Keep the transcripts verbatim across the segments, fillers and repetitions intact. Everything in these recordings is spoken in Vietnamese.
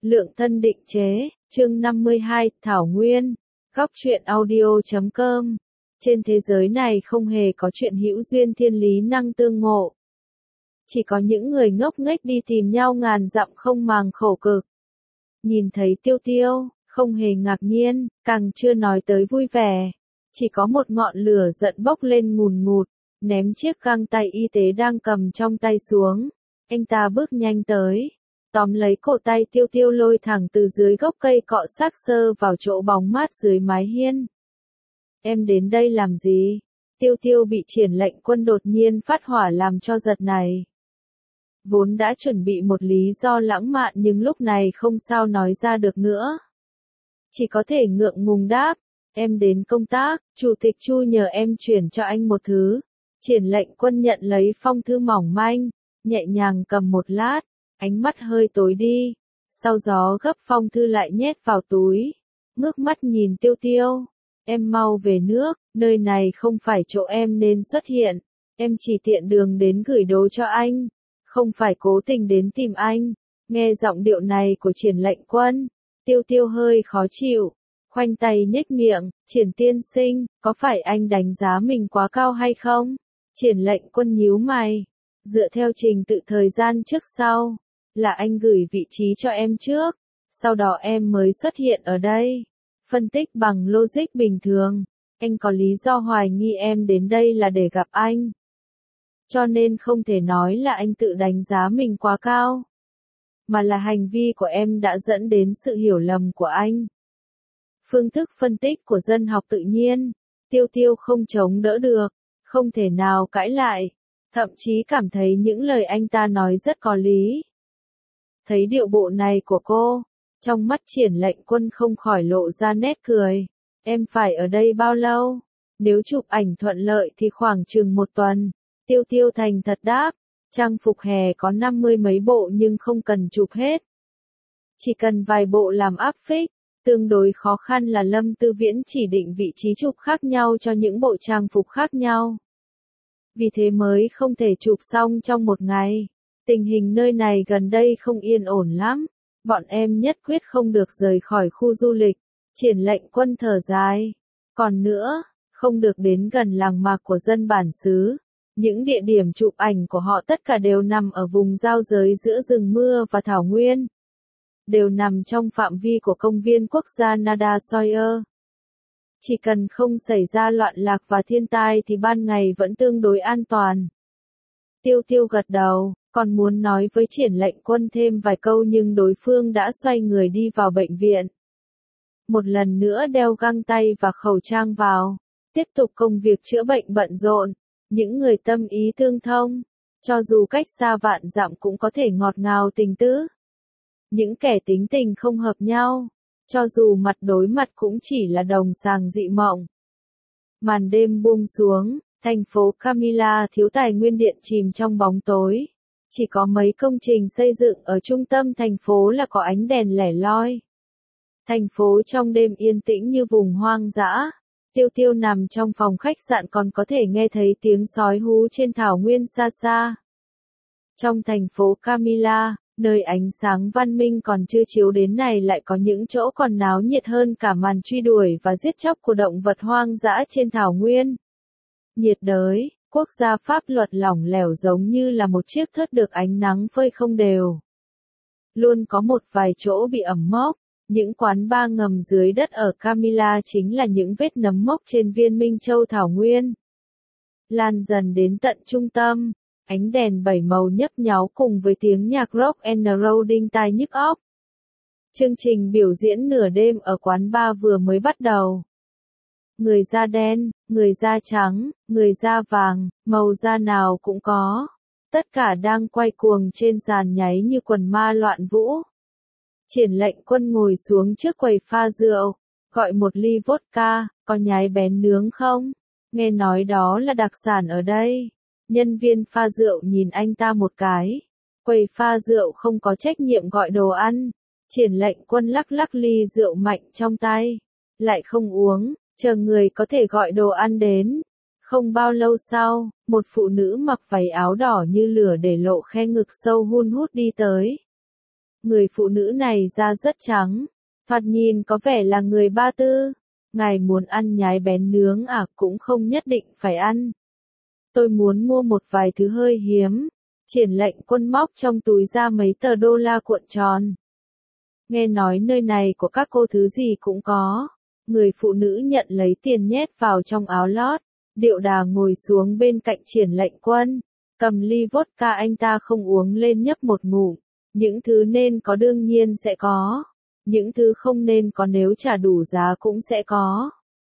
Lượng thân định chế, chương năm mươi hai, Thảo Nguyên, góc truyện audio chấm com. Trên thế giới này không hề có chuyện hữu duyên thiên lý năng tương ngộ. Chỉ có những người ngốc nghếch đi tìm nhau ngàn dặm không màng khổ cực. Nhìn thấy Tiêu Tiêu, không hề ngạc nhiên, càng chưa nói tới vui vẻ. Chỉ có một ngọn lửa giận bốc lên ngùn ngụt, ném chiếc găng tay y tế đang cầm trong tay xuống. Anh ta bước nhanh tới, tóm lấy cổ tay Tiêu Tiêu lôi thẳng từ dưới gốc cây cọ xác xơ vào chỗ bóng mát dưới mái hiên. Em đến đây làm gì? Tiêu Tiêu bị Triển Lệnh Quân đột nhiên phát hỏa làm cho giật này. Vốn đã chuẩn bị một lý do lãng mạn nhưng lúc này không sao nói ra được nữa. Chỉ có thể ngượng ngùng đáp, em đến công tác, Chủ tịch Chu nhờ em chuyển cho anh một thứ. Triển Lệnh Quân nhận lấy phong thư mỏng manh, nhẹ nhàng cầm một lát, ánh mắt hơi tối đi, sau gió gấp phong thư lại nhét vào túi, ngước mắt nhìn Tiêu Tiêu, em mau về nước, nơi này không phải chỗ em nên xuất hiện, em chỉ tiện đường đến gửi đồ cho anh, không phải cố tình đến tìm anh. Nghe giọng điệu này của Triển Lệnh Quân, Tiêu Tiêu hơi khó chịu, khoanh tay nhếch miệng, Triển tiên sinh, có phải anh đánh giá mình quá cao hay không? Triển Lệnh Quân nhíu mày, dựa theo trình tự thời gian trước sau, là anh gửi vị trí cho em trước, sau đó em mới xuất hiện ở đây. Phân tích bằng logic bình thường, anh có lý do hoài nghi em đến đây là để gặp anh. Cho nên không thể nói là anh tự đánh giá mình quá cao, mà là hành vi của em đã dẫn đến sự hiểu lầm của anh. Phương thức phân tích của dân học tự nhiên, Tiêu Tiêu không chống đỡ được, không thể nào cãi lại, thậm chí cảm thấy những lời anh ta nói rất có lý. Thấy điệu bộ này của cô, trong mắt Triển Lệnh Quân không khỏi lộ ra nét cười. Em phải ở đây bao lâu? Nếu chụp ảnh thuận lợi thì khoảng chừng một tuần. Tiêu Tiêu thành thật đáp, trang phục hè có năm mươi mấy bộ nhưng không cần chụp hết. Chỉ cần vài bộ làm áp phích, tương đối khó khăn là Lâm Tư Viễn chỉ định vị trí chụp khác nhau cho những bộ trang phục khác nhau. Vì thế mới không thể chụp xong trong một ngày. Tình hình nơi này gần đây không yên ổn lắm. Bọn em nhất quyết không được rời khỏi khu du lịch. Triển Lệnh Quân thở dài. Còn nữa, không được đến gần làng mạc của dân bản xứ. Những địa điểm chụp ảnh của họ tất cả đều nằm ở vùng giao giới giữa rừng mưa và thảo nguyên. Đều nằm trong phạm vi của công viên quốc gia Nada Sawyer. Chỉ cần không xảy ra loạn lạc và thiên tai thì ban ngày vẫn tương đối an toàn. Tiêu Tiêu gật đầu, còn muốn nói với Triển Lệnh Quân thêm vài câu nhưng đối phương đã xoay người đi vào bệnh viện. Một lần nữa đeo găng tay và khẩu trang vào, tiếp tục công việc chữa bệnh bận rộn. Những người tâm ý tương thông, cho dù cách xa vạn dặm cũng có thể ngọt ngào tình tứ. Những kẻ tính tình không hợp nhau, cho dù mặt đối mặt cũng chỉ là đồng sàng dị mộng. Màn đêm buông xuống, thành phố Camilla thiếu tài nguyên điện chìm trong bóng tối. Chỉ có mấy công trình xây dựng ở trung tâm thành phố là có ánh đèn lẻ loi. Thành phố trong đêm yên tĩnh như vùng hoang dã. Tiêu Tiêu nằm trong phòng khách sạn còn có thể nghe thấy tiếng sói hú trên thảo nguyên xa xa. Trong thành phố Camilla, nơi ánh sáng văn minh còn chưa chiếu đến này lại có những chỗ còn náo nhiệt hơn cả màn truy đuổi và giết chóc của động vật hoang dã trên thảo nguyên. Nhiệt đới, quốc gia pháp luật lỏng lẻo giống như là một chiếc thớt được ánh nắng phơi không đều. Luôn có một vài chỗ bị ẩm mốc. Những quán bar ngầm dưới đất ở Camilla chính là những vết nấm mốc trên viên Minh Châu thảo nguyên. Lan dần đến tận trung tâm, ánh đèn bảy màu nhấp nháo cùng với tiếng nhạc rock and roll đinh tai nhức óc. Chương trình biểu diễn nửa đêm ở quán bar vừa mới bắt đầu. Người da đen, người da trắng, người da vàng, màu da nào cũng có. Tất cả đang quay cuồng trên sàn nháy như quần ma loạn vũ. Triển Lệnh Quân ngồi xuống trước quầy pha rượu, gọi một ly vodka, có nhái bén nướng không? Nghe nói đó là đặc sản ở đây. Nhân viên pha rượu nhìn anh ta một cái. Quầy pha rượu không có trách nhiệm gọi đồ ăn. Triển Lệnh Quân lắc lắc ly rượu mạnh trong tay. Lại không uống, chờ người có thể gọi đồ ăn đến. Không bao lâu sau, một phụ nữ mặc váy áo đỏ như lửa để lộ khe ngực sâu hun hút đi tới. Người phụ nữ này da rất trắng, thoạt nhìn có vẻ là người Ba Tư. Ngài muốn ăn nhái bén nướng à, cũng không nhất định phải ăn. Tôi muốn mua một vài thứ hơi hiếm. Triển Lệnh Quân móc trong túi ra mấy tờ đô la cuộn tròn. Nghe nói nơi này của các cô thứ gì cũng có. Người phụ nữ nhận lấy tiền nhét vào trong áo lót. Điệu đà ngồi xuống bên cạnh Triển Lệnh Quân. Cầm ly vodka anh ta không uống lên nhấp một ngụm. Những thứ nên có đương nhiên sẽ có. Những thứ không nên có nếu trả đủ giá cũng sẽ có.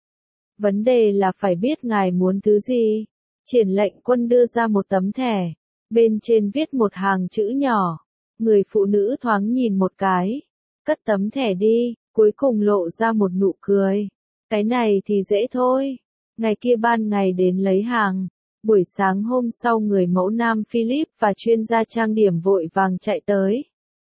Vấn đề là phải biết ngài muốn thứ gì. Triển Lệnh Quân đưa ra một tấm thẻ. Bên trên viết một hàng chữ nhỏ. Người phụ nữ thoáng nhìn một cái. Cất tấm thẻ đi, cuối cùng lộ ra một nụ cười. Cái này thì dễ thôi. Ngày kia ban ngày đến lấy hàng. Buổi sáng hôm sau người mẫu nam Philip và chuyên gia trang điểm vội vàng chạy tới.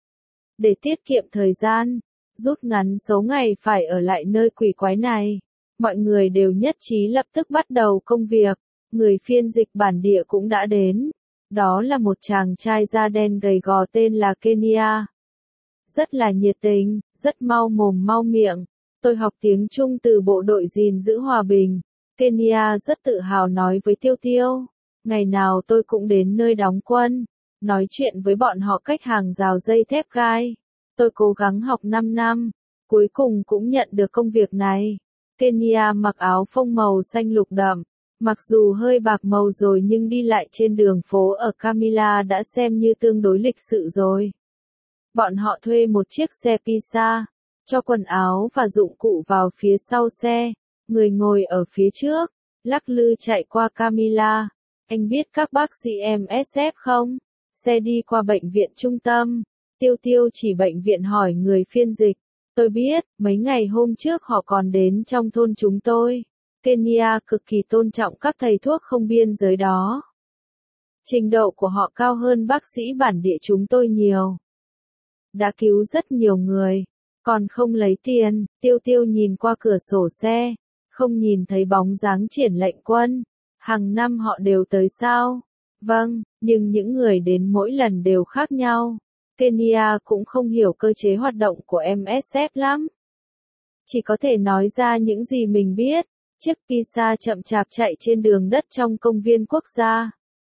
Để tiết kiệm thời gian, rút ngắn số ngày phải ở lại nơi quỷ quái này, mọi người đều nhất trí lập tức bắt đầu công việc. Người phiên dịch bản địa cũng đã đến. Đó là một chàng trai da đen gầy gò tên là Kenya. Rất là nhiệt tình, rất mau mồm mau miệng. Tôi học tiếng Trung từ bộ đội gìn giữ hòa bình. Kenya rất tự hào nói với Tiêu Tiêu. Ngày nào tôi cũng đến nơi đóng quân, nói chuyện với bọn họ cách hàng rào dây thép gai. Tôi cố gắng học năm năm, cuối cùng cũng nhận được công việc này. Kenya mặc áo phông màu xanh lục đậm, mặc dù hơi bạc màu rồi nhưng đi lại trên đường phố ở Camilla đã xem như tương đối lịch sự rồi. Bọn họ thuê một chiếc xe pizza, cho quần áo và dụng cụ vào phía sau xe, người ngồi ở phía trước, lắc lư chạy qua Camilla. Anh biết các bác sĩ em ét ép không? Xe đi qua bệnh viện trung tâm. Tiêu Tiêu chỉ bệnh viện hỏi người phiên dịch. Tôi biết, mấy ngày hôm trước họ còn đến trong thôn chúng tôi. Kenya cực kỳ tôn trọng các thầy thuốc không biên giới đó. Trình độ của họ cao hơn bác sĩ bản địa chúng tôi nhiều. Đã cứu rất nhiều người, còn không lấy tiền. Tiêu Tiêu nhìn qua cửa sổ xe, không nhìn thấy bóng dáng Triển Lệnh Quân. Hàng năm họ đều tới sao? Vâng, nhưng những người đến mỗi lần đều khác nhau. Kenya cũng không hiểu cơ chế hoạt động của em ét ép lắm. Chỉ có thể nói ra những gì mình biết. Chiếc pizza chậm chạp chạy trên đường đất trong công viên quốc gia.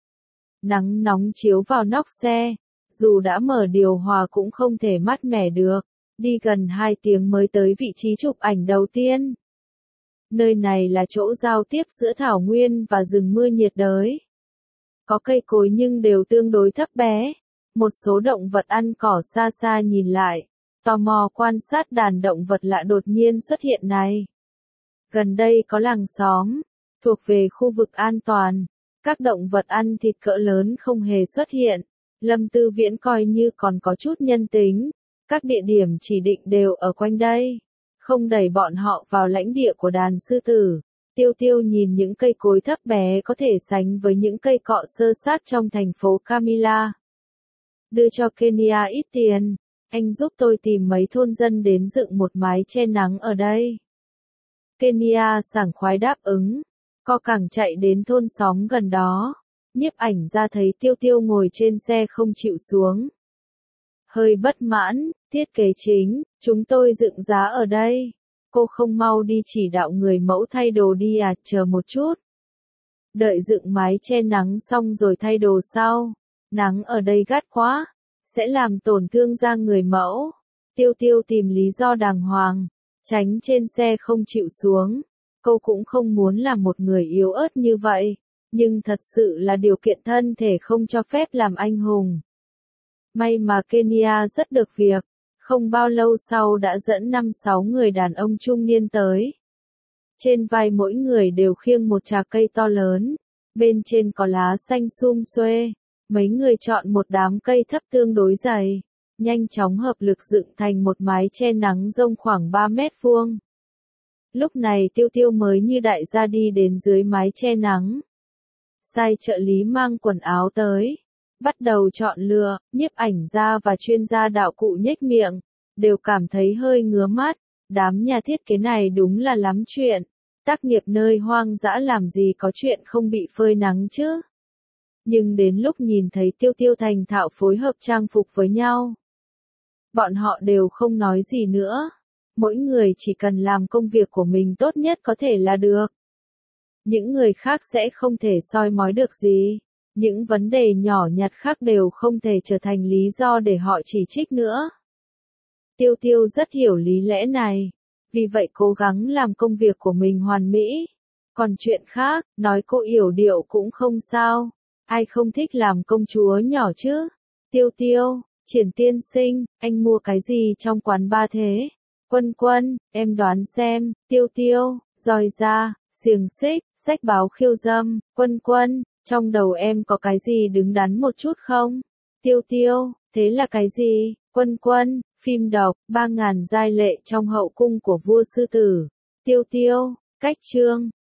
Nắng nóng chiếu vào nóc xe. Dù đã mở điều hòa cũng không thể mát mẻ được. Đi gần hai tiếng mới tới vị trí chụp ảnh đầu tiên. Nơi này là chỗ giao tiếp giữa thảo nguyên và rừng mưa nhiệt đới. Có cây cối nhưng đều tương đối thấp bé. Một số động vật ăn cỏ xa xa nhìn lại, tò mò quan sát đàn động vật lạ đột nhiên xuất hiện này. Gần đây có làng xóm, thuộc về khu vực an toàn. Các động vật ăn thịt cỡ lớn không hề xuất hiện. Lâm Tư Viễn coi như còn có chút nhân tính. Các địa điểm chỉ định đều ở quanh đây. Không đẩy bọn họ vào lãnh địa của đàn sư tử. Tiêu Tiêu nhìn những cây cối thấp bé có thể sánh với những cây cọ sơ sát trong thành phố Camilla. Đưa cho Kenya ít tiền. Anh giúp tôi tìm mấy thôn dân đến dựng một mái che nắng ở đây. Kenya sảng khoái đáp ứng. Co cẳng chạy đến thôn xóm gần đó. Nhiếp ảnh ra thấy Tiêu Tiêu ngồi trên xe không chịu xuống. Hơi bất mãn, thiết kế chính, chúng tôi dựng giá ở đây. Cô không mau đi chỉ đạo người mẫu thay đồ đi à, chờ một chút. Đợi dựng mái che nắng xong rồi thay đồ sau. Nắng ở đây gắt quá, sẽ làm tổn thương da người mẫu. Tiêu Tiêu tìm lý do đàng hoàng, tránh trên xe không chịu xuống. Cô cũng không muốn là một người yếu ớt như vậy, nhưng thật sự là điều kiện thân thể không cho phép làm anh hùng. May mà Kenya rất được việc, không bao lâu sau đã dẫn năm sáu người đàn ông trung niên tới. Trên vai mỗi người đều khiêng một trà cây to lớn, bên trên có lá xanh sum xuê. Mấy người chọn một đám cây thấp tương đối dày, nhanh chóng hợp lực dựng thành một mái che nắng rông khoảng ba mét vuông. Lúc này Tiêu Tiêu mới như đại gia đi đến dưới mái che nắng. Sai trợ lý mang quần áo tới, bắt đầu chọn lựa. Nhiếp ảnh gia và chuyên gia đạo cụ nhếch miệng, đều cảm thấy hơi ngứa mắt. Đám nhà thiết kế này đúng là lắm chuyện. Tác nghiệp nơi hoang dã làm gì có chuyện không bị phơi nắng chứ. Nhưng đến lúc nhìn thấy Tiêu Tiêu thành thạo phối hợp trang phục với nhau, Bọn họ đều không nói gì nữa. Mỗi người chỉ cần làm công việc của mình tốt nhất có thể là được. Những người khác sẽ không thể soi mói được gì. Những vấn đề nhỏ nhặt khác đều không thể trở thành lý do để họ chỉ trích nữa. Tiêu Tiêu rất hiểu lý lẽ này. Vì vậy cố gắng làm công việc của mình hoàn mỹ. Còn chuyện khác, nói cô yểu điệu cũng không sao. Ai không thích làm công chúa nhỏ chứ? Tiêu Tiêu, Triển tiên sinh, anh mua cái gì trong quán bar thế? Quân Quân, em đoán xem. Tiêu Tiêu, roi da, xiềng xích, sách báo khiêu dâm. Quân Quân, trong đầu em có cái gì đứng đắn một chút không? Tiêu Tiêu, thế là cái gì? Quân Quân, phim đọc, ba ngàn giai lệ trong hậu cung của vua sư tử. Tiêu Tiêu, cách chương.